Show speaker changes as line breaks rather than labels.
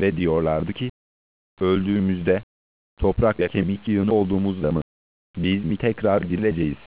Ve diyorlardı ki, öldüğümüzde, toprak ve kemik yığını olduğumuzda mı, biz mi tekrar dirileceğiz?